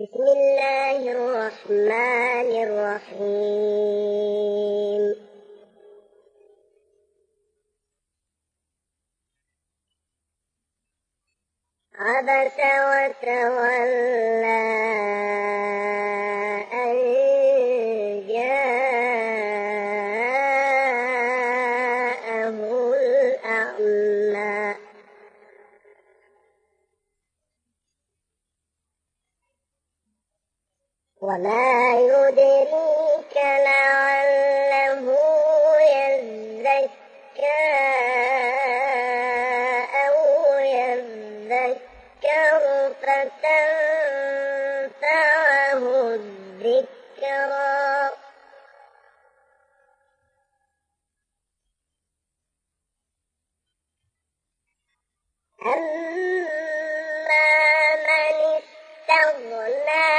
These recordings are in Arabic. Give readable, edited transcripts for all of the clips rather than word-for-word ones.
بسم الله الرحمن الرحيم. عبس وتولى أن جاءه الأعمى وما يدريك لعله يزكى أو يذكر فتنفعه الذكرى أما من استغنى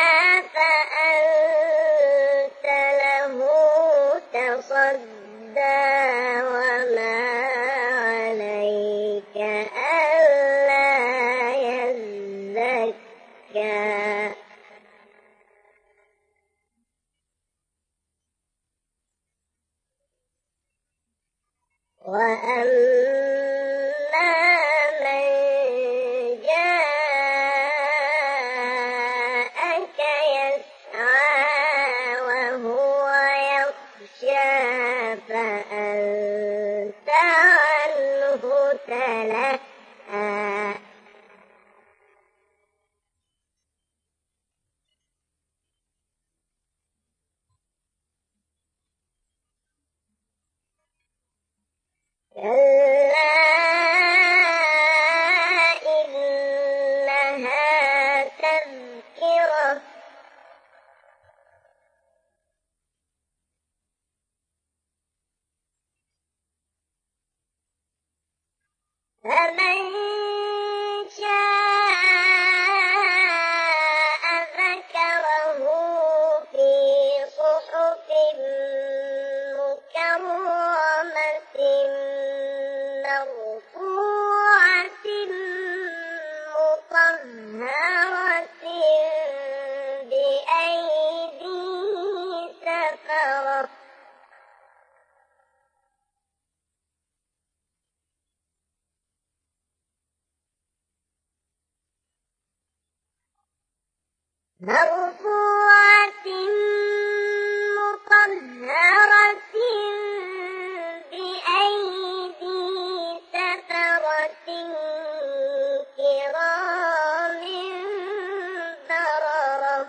فأنت له تصدى وما عليك ألا يزكى وأما من جاءك يسعى وهو يخشى فأنت عنه تلهى كلا إنها تذكرة فمن شاء ذكره في صحف مكرمة مرفوعة مطهرة بأيدي سفرة مرفوعة مطهرة بأيدي سفرة كرام بررة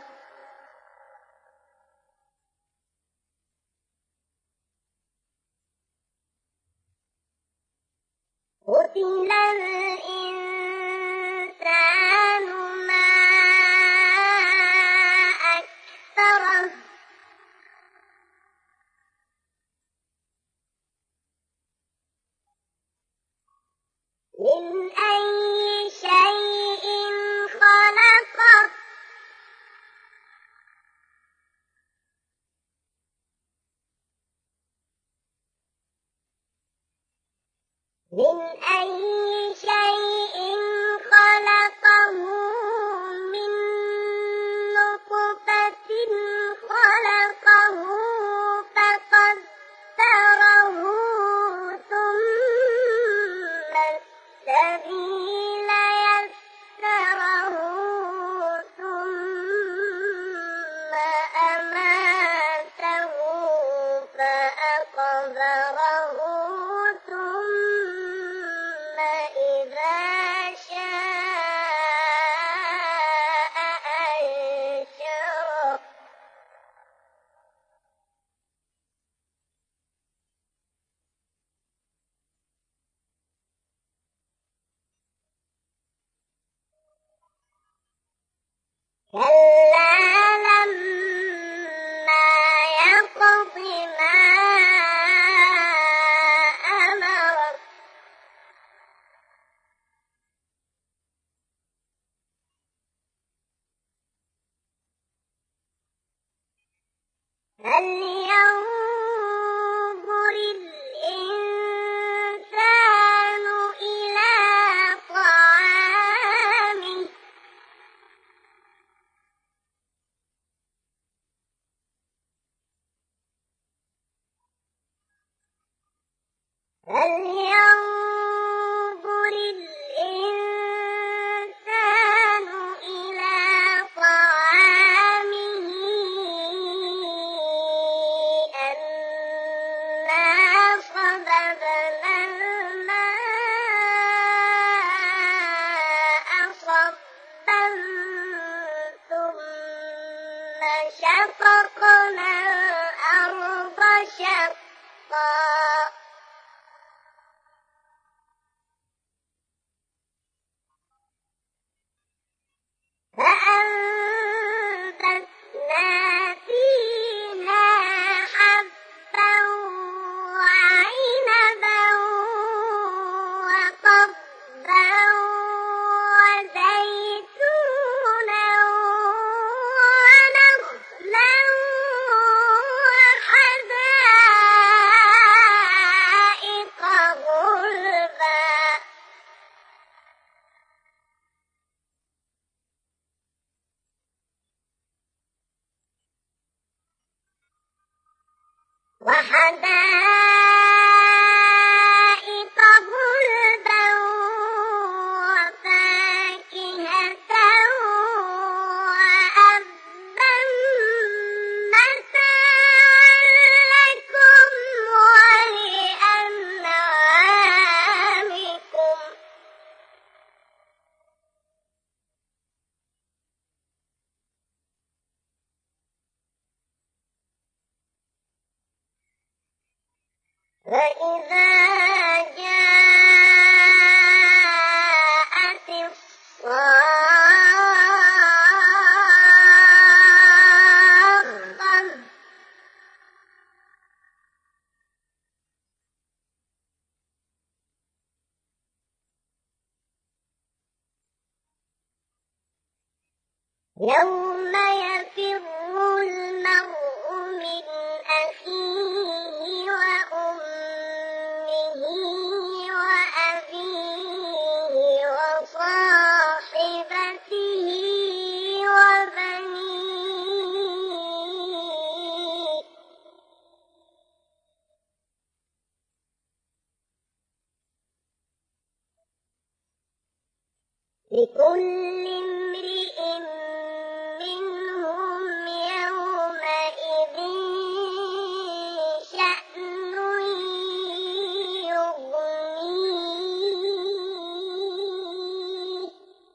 قتل الإنسان ما أكفره من أي شيء خلقه من أي شيء خلقه من نطفة خلقه فقدره ثم السبيل يسره ثم أماته فأقبره ثم إذا شاء أنشره كلا لما يقض ما أمره فلينظر الإنسان إلى طعامه فلينظر الإنسان إلى طعامه أنا صببنا الماء صبا ثم شققنا الأرض شقا فأنبتنا فيها حبا وعنبا وقضبا وزيتونا ونخلا وحدائق غلبا وحدائق غلبا وفاكهة وأبا متاعا لكم ولأنعامكم فإذا جاءت الصاخة يوم يفر المرء من أخيه وأمه وأبيه وصاحبته وبنيه لكل امرئ منهم يومئذ شأن يغنيه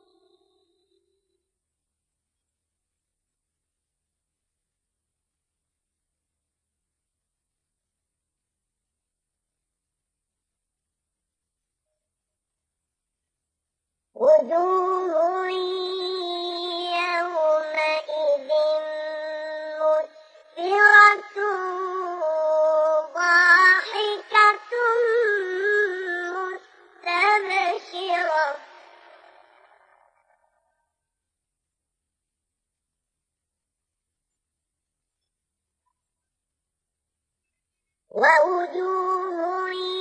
وجوه يومئذ مسفرة ضاحكة مستبشرة ووجوه